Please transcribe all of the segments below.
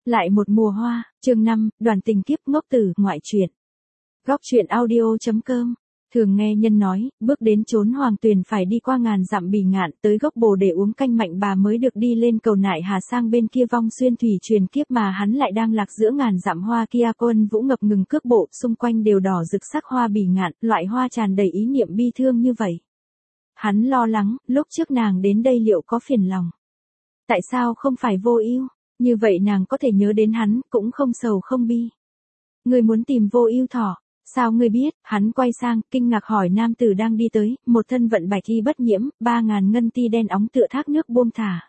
Lại một mùa hoa, chương 5, đoàn tình kiếp ngốc tử, ngoại truyện. Góc truyện audio.com. Thường nghe nhân nói, bước đến chốn hoàng tuyền phải đi qua ngàn dặm bì ngạn, tới gốc bồ để uống canh mạnh bà mới được đi lên cầu nại hà sang bên kia vong xuyên thủy truyền kiếp, mà hắn lại đang lạc giữa ngàn dặm hoa kia. Quân Vũ ngập ngừng cước bộ, xung quanh đều đỏ rực sắc hoa bì ngạn, loại hoa tràn đầy ý niệm bi thương như vậy. Hắn lo lắng, lúc trước nàng đến đây liệu có phiền lòng? Tại sao không phải Vô Ưu? Như vậy nàng có thể nhớ đến hắn, cũng không sầu không bi. Ngươi muốn tìm Vô Ưu thỏ? Sao ngươi biết? Hắn quay sang, kinh ngạc hỏi nam tử đang đi tới, một thân vận bạch y bất nhiễm, 3000 ngân ti đen óng tựa thác nước buông thả.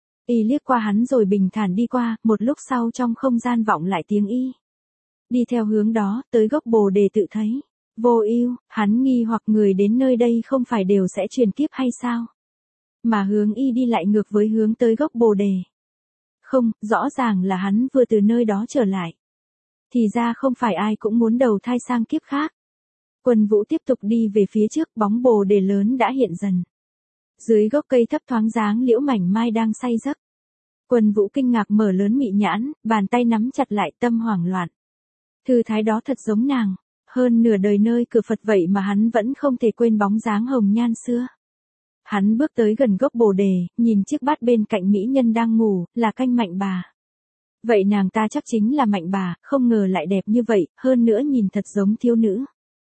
Y liếc qua hắn rồi bình thản đi qua, một lúc sau trong không gian vọng lại tiếng y. Đi theo hướng đó, tới gốc bồ đề tự thấy. Vô Ưu, hắn nghi hoặc người đến nơi đây không phải đều sẽ truyền kiếp hay sao? Mà hướng y đi lại ngược với hướng tới gốc bồ đề. Không, rõ ràng là hắn vừa từ nơi đó trở lại. Thì ra không phải ai cũng muốn đầu thai sang kiếp khác. Quân Vũ tiếp tục đi về phía trước, bóng bồ đề lớn đã hiện dần. Dưới gốc cây thấp thoáng dáng liễu mảnh mai đang say giấc. Quân Vũ kinh ngạc mở lớn mị nhãn, bàn tay nắm chặt lại, tâm hoảng loạn. Thư thái đó thật giống nàng, hơn nửa đời nơi cửa Phật vậy mà hắn vẫn không thể quên bóng dáng hồng nhan xưa. Hắn bước tới gần gốc bồ đề, nhìn chiếc bát bên cạnh mỹ nhân đang ngủ, là canh mạnh bà. Vậy nàng ta chắc chính là mạnh bà, không ngờ lại đẹp như vậy, hơn nữa nhìn thật giống thiếu nữ.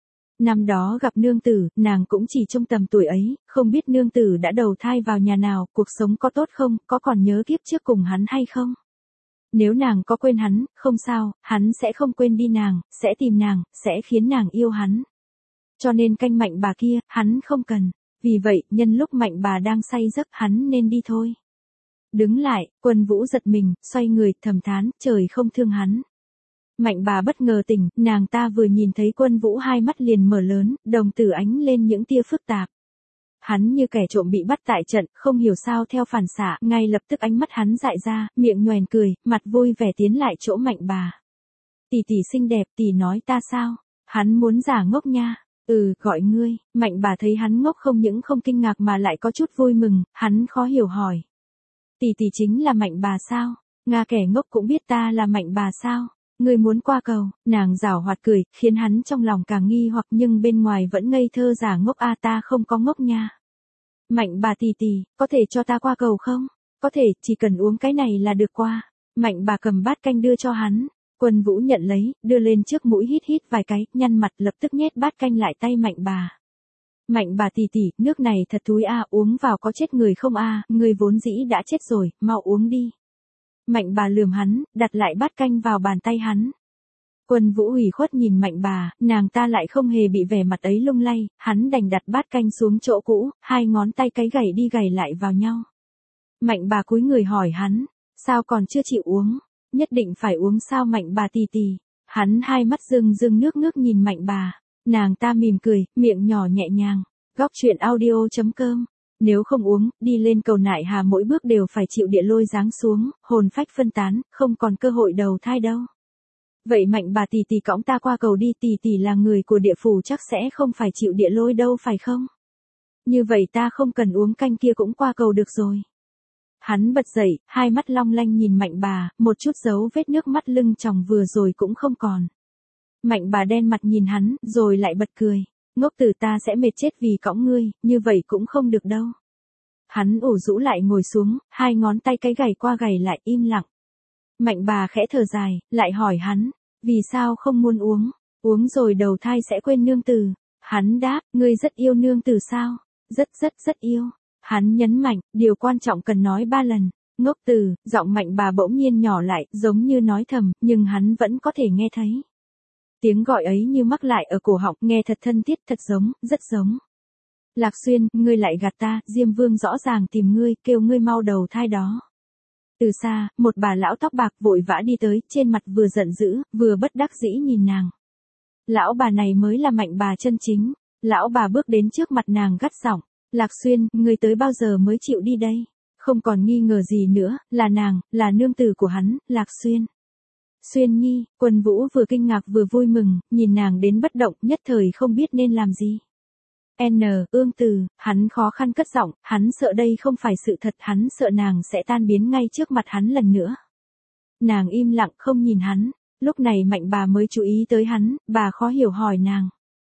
Năm đó gặp nương tử, nàng cũng chỉ trong tầm tuổi ấy, không biết nương tử đã đầu thai vào nhà nào, cuộc sống có tốt không, có còn nhớ kiếp trước cùng hắn hay không? Nếu nàng có quên hắn, không sao, hắn sẽ không quên đi nàng, sẽ tìm nàng, sẽ khiến nàng yêu hắn. Cho nên canh mạnh bà kia, hắn không cần. Vì vậy, nhân lúc mạnh bà đang say giấc hắn nên đi thôi. Đứng lại, Quân Vũ giật mình, xoay người, thầm thán, trời không thương hắn. Mạnh bà bất ngờ tỉnh, nàng ta vừa nhìn thấy Quân Vũ hai mắt liền mở lớn, đồng tử ánh lên những tia phức tạp. Hắn như kẻ trộm bị bắt tại trận, không hiểu sao theo phản xạ, ngay lập tức ánh mắt hắn dại ra, miệng nhoẻn cười, mặt vui vẻ tiến lại chỗ mạnh bà. Tỷ tỷ xinh đẹp, tỷ nói ta sao? Hắn muốn giả ngốc nha. Gọi ngươi. Mạnh bà thấy hắn ngốc không những không kinh ngạc mà lại có chút vui mừng, hắn khó hiểu hỏi. Tỷ tỷ chính là mạnh bà sao? Nga kẻ ngốc cũng biết ta là mạnh bà sao? Ngươi muốn qua cầu, nàng giảo hoạt cười, khiến hắn trong lòng càng nghi hoặc nhưng bên ngoài vẫn ngây thơ giả ngốc ta không có ngốc nha. Mạnh bà tỷ tỷ, có thể cho ta qua cầu không? Có thể, chỉ cần uống cái này là được qua. Mạnh bà cầm bát canh đưa cho hắn. Quân Vũ nhận lấy, đưa lên trước mũi hít hít vài cái, nhăn mặt lập tức nhét bát canh lại tay mạnh bà. Mạnh bà tỷ tỷ, nước này thật thúi uống vào có chết người không người vốn dĩ đã chết rồi, mau uống đi. Mạnh bà lườm hắn, đặt lại bát canh vào bàn tay hắn. Quân Vũ ủy khuất nhìn mạnh bà, nàng ta lại không hề bị vẻ mặt ấy lung lay, hắn đành đặt bát canh xuống chỗ cũ, hai ngón tay cái gảy đi gảy lại vào nhau. Mạnh bà cúi người hỏi hắn, sao còn chưa chịu uống? Nhất định phải uống sao mạnh bà tỷ tỷ? Hắn hai mắt rưng rưng nước ngước nhìn mạnh bà. Nàng ta mỉm cười, miệng nhỏ nhẹ nhàng. Góc truyện audio.com. Nếu không uống, đi lên cầu nại hà mỗi bước đều phải chịu địa lôi giáng xuống, hồn phách phân tán, không còn cơ hội đầu thai đâu. Vậy mạnh bà tỷ tỷ cõng ta qua cầu đi, tỷ tỷ là người của địa phủ chắc sẽ không phải chịu địa lôi đâu phải không? Như vậy ta không cần uống canh kia cũng qua cầu được rồi. Hắn bật dậy, hai mắt long lanh nhìn mạnh bà, một chút dấu vết nước mắt lưng tròng vừa rồi cũng không còn. Mạnh bà đen mặt nhìn hắn, rồi lại bật cười. Ngốc tử ta sẽ mệt chết vì cõng ngươi, như vậy cũng không được đâu. Hắn ủ rũ lại ngồi xuống, hai ngón tay cái gảy qua gảy lại im lặng. Mạnh bà khẽ thở dài, lại hỏi hắn, vì sao không muốn uống? Uống rồi đầu thai sẽ quên nương tử. Hắn đáp, ngươi rất yêu nương tử sao? Rất yêu. Hắn nhấn mạnh, điều quan trọng cần nói 3 lần. Ngốc tử, giọng mạnh bà bỗng nhiên nhỏ lại, giống như nói thầm, nhưng hắn vẫn có thể nghe thấy. Tiếng gọi ấy như mắc lại ở cổ họng, nghe thật thân thiết, thật giống, rất giống. Lạc Xuyên, ngươi lại gạt ta, Diêm Vương rõ ràng tìm ngươi, kêu ngươi mau đầu thai đó. Từ xa, một bà lão tóc bạc vội vã đi tới, trên mặt vừa giận dữ, vừa bất đắc dĩ nhìn nàng. Lão bà này mới là mạnh bà chân chính. Lão bà bước đến trước mặt nàng gắt giọng. Lạc Xuyên, ngươi tới bao giờ mới chịu đi đây? Không còn nghi ngờ gì nữa, là nàng, là nương tử của hắn, Lạc Xuyên. Xuyên nhi, Quân Vũ vừa kinh ngạc vừa vui mừng, nhìn nàng đến bất động, nhất thời không biết nên làm gì. Ương Từ, hắn khó khăn cất giọng, hắn sợ đây không phải sự thật, hắn sợ nàng sẽ tan biến ngay trước mặt hắn lần nữa. Nàng im lặng không nhìn hắn, lúc này Mạnh bà mới chú ý tới hắn, bà khó hiểu hỏi nàng.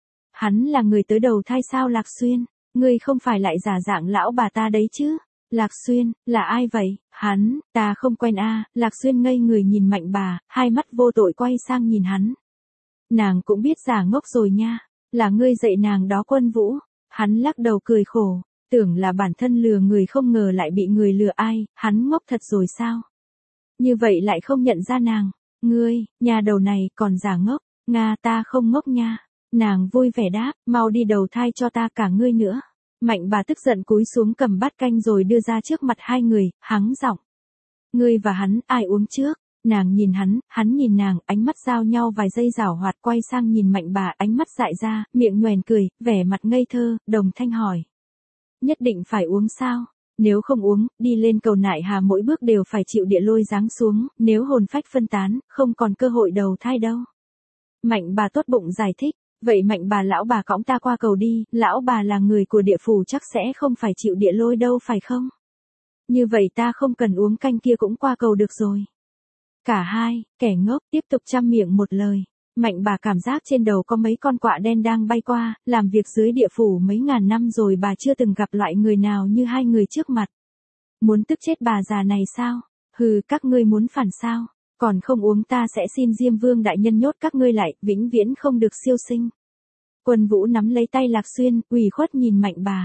Hắn là người tới đầu thai sao Lạc Xuyên, ngươi không phải lại giả dạng lão bà ta đấy chứ? Lạc Xuyên, là ai vậy? Hắn, ta không quen a. Lạc Xuyên ngây người nhìn Mạnh bà, hai mắt vô tội quay sang nhìn hắn. Nàng cũng biết giả ngốc rồi nha, là ngươi dạy nàng đó Quân Vũ. Hắn lắc đầu cười khổ, tưởng là bản thân lừa người không ngờ lại bị người lừa ai, hắn ngốc thật rồi sao? Như vậy lại không nhận ra nàng, ngươi, nhà đầu này còn giả ngốc, Nga ta không ngốc nha. Nàng vui vẻ đáp, mau đi đầu thai cho ta cả ngươi nữa. Mạnh bà tức giận cúi xuống cầm bát canh rồi đưa ra trước mặt hai người, hắng giọng. Ngươi và hắn, ai uống trước? Nàng nhìn hắn nhìn nàng, ánh mắt giao nhau vài giây giảo hoạt quay sang nhìn Mạnh bà, ánh mắt dại ra, miệng nhoẻn cười, vẻ mặt ngây thơ, đồng thanh hỏi. Nhất định phải uống sao? Nếu không uống, đi lên cầu Nại Hà mỗi bước đều phải chịu địa lôi giáng xuống, nếu hồn phách phân tán, không còn cơ hội đầu thai đâu. Mạnh bà tốt bụng giải thích. Vậy Mạnh bà lão bà cõng ta qua cầu đi, lão bà là người của địa phủ chắc sẽ không phải chịu địa lôi đâu phải không? Như vậy ta không cần uống canh kia cũng qua cầu được rồi. Cả hai, kẻ ngốc tiếp tục chăm miệng một lời. Mạnh bà cảm giác trên đầu có mấy con quạ đen đang bay qua, làm việc dưới địa phủ mấy ngàn năm rồi bà chưa từng gặp loại người nào như hai người trước mặt. Muốn tức chết bà già này sao? Hừ, các ngươi muốn phản sao? Còn không uống ta sẽ xin Diêm Vương đại nhân nhốt các ngươi lại, vĩnh viễn không được siêu sinh. Quân Vũ nắm lấy tay Lạc Xuyên, ủy khuất nhìn Mạnh bà.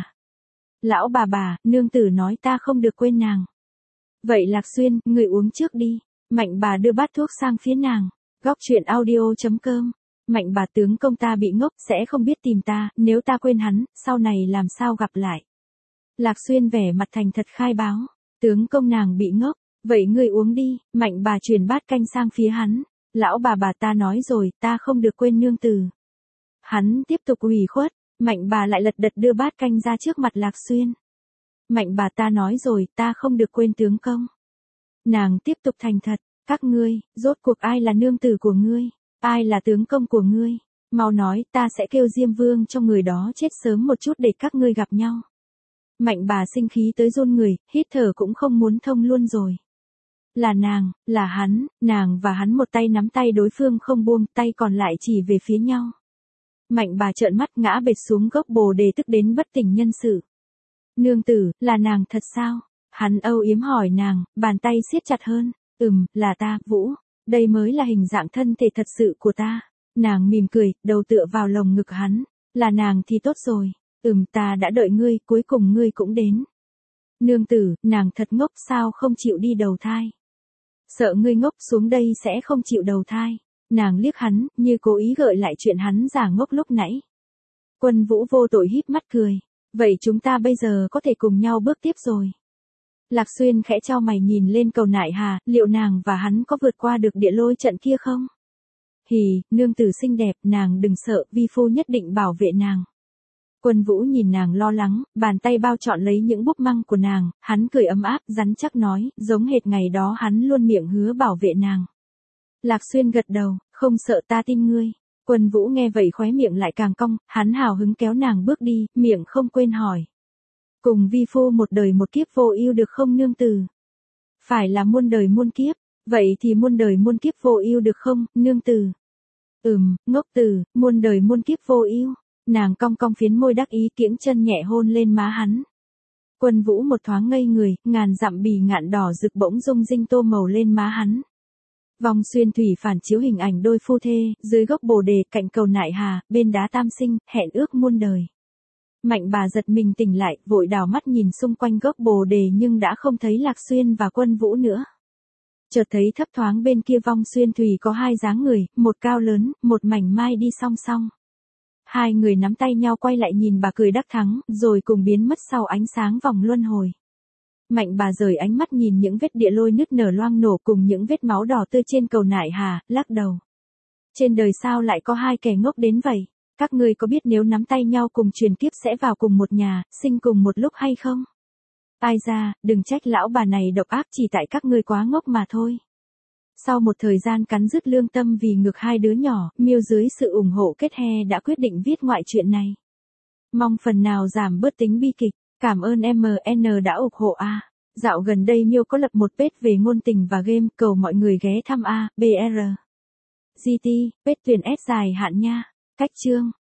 Lão bà, nương tử nói ta không được quên nàng. Vậy Lạc Xuyên, người uống trước đi. Mạnh bà đưa bát thuốc sang phía nàng. Góc truyện audio.com. Mạnh bà tướng công ta bị ngốc sẽ không biết tìm ta, nếu ta quên hắn, sau này làm sao gặp lại. Lạc Xuyên vẻ mặt thành thật khai báo. Tướng công nàng bị ngốc. Vậy ngươi uống đi, Mạnh bà truyền bát canh sang phía hắn. Lão bà ta nói rồi, ta không được quên nương tử. Hắn tiếp tục ủy khuất, Mạnh bà lại lật đật đưa bát canh ra trước mặt Lạc Xuyên. Mạnh bà ta nói rồi, ta không được quên tướng công. Nàng tiếp tục thành thật, các ngươi, rốt cuộc ai là nương tử của ngươi, ai là tướng công của ngươi, mau nói ta sẽ kêu Diêm Vương cho người đó chết sớm một chút để các ngươi gặp nhau. Mạnh bà sinh khí tới run người, hít thở cũng không muốn thông luôn rồi. Là nàng, là hắn, nàng và hắn một tay nắm tay đối phương không buông, tay còn lại chỉ về phía nhau. Mạnh bà trợn mắt ngã bệt xuống gốc bồ đề tức đến bất tỉnh nhân sự. Nương tử, là nàng thật sao? Hắn âu yếm hỏi nàng, bàn tay siết chặt hơn. Là ta, Vũ. Đây mới là hình dạng thân thể thật sự của ta. Nàng mỉm cười, đầu tựa vào lồng ngực hắn. Là nàng thì tốt rồi. Ta đã đợi ngươi, cuối cùng ngươi cũng đến. Nương tử, nàng thật ngốc sao không chịu đi đầu thai. Sợ ngươi ngốc xuống đây sẽ không chịu đầu thai. Nàng liếc hắn, như cố ý gợi lại chuyện hắn giả ngốc lúc nãy. Quân Vũ vô tội híp mắt cười. Vậy chúng ta bây giờ có thể cùng nhau bước tiếp rồi. Lạc Xuyên khẽ chau mày nhìn lên cầu Nại Hà, liệu nàng và hắn có vượt qua được địa lôi trận kia không? Hì, nương tử xinh đẹp, nàng đừng sợ, vi phu nhất định bảo vệ nàng. Quân Vũ nhìn nàng lo lắng, bàn tay bao trọn lấy những búp măng của nàng, hắn cười ấm áp, rắn chắc nói, giống hệt ngày đó hắn luôn miệng hứa bảo vệ nàng. Lạc Xuyên gật đầu, không sợ ta tin ngươi. Quân Vũ nghe vậy khóe miệng lại càng cong, hắn hào hứng kéo nàng bước đi, miệng không quên hỏi. Cùng vi phu một đời một kiếp vô ưu được không nương tử? Phải là muôn đời muôn kiếp, vậy thì muôn đời muôn kiếp vô ưu được không, nương tử? Ngốc tử, muôn đời muôn kiếp vô ưu. Nàng cong cong phiến môi đắc ý kiễng chân nhẹ hôn lên má hắn. Quân Vũ một thoáng ngây người, ngàn dặm bì ngạn đỏ rực bỗng rung rinh tô màu lên má hắn. Vòng xuyên thủy phản chiếu hình ảnh đôi phu thê, dưới gốc bồ đề cạnh cầu Nại Hà, bên đá tam sinh, hẹn ước muôn đời. Mạnh bà giật mình tỉnh lại, vội đảo mắt nhìn xung quanh gốc bồ đề nhưng đã không thấy Lạc Xuyên và Quân Vũ nữa. Chợt thấy thấp thoáng bên kia vong xuyên thủy có hai dáng người, một cao lớn, một mảnh mai đi song song. Hai người nắm tay nhau quay lại nhìn bà cười đắc thắng, rồi cùng biến mất sau ánh sáng vòng luân hồi. Mạnh bà rời ánh mắt nhìn những vết địa lôi nứt nở loang nổ cùng những vết máu đỏ tươi trên cầu Nại Hà, lắc đầu. Trên đời sao lại có hai kẻ ngốc đến vậy? Các ngươi có biết nếu nắm tay nhau cùng truyền kiếp sẽ vào cùng một nhà, sinh cùng một lúc hay không? Ai ra, đừng trách lão bà này độc ác chỉ tại các ngươi quá ngốc mà thôi. Sau một thời gian cắn rứt lương tâm vì ngược hai đứa nhỏ, Miêu dưới sự ủng hộ kết he đã quyết định viết ngoại truyện này. Mong phần nào giảm bớt tính bi kịch. Cảm ơn MN đã ủng hộ a. Dạo gần đây Miêu có lập một page về ngôn tình và game, cầu mọi người ghé thăm a, br. GT, page tuyển S dài hạn nha. Cách chương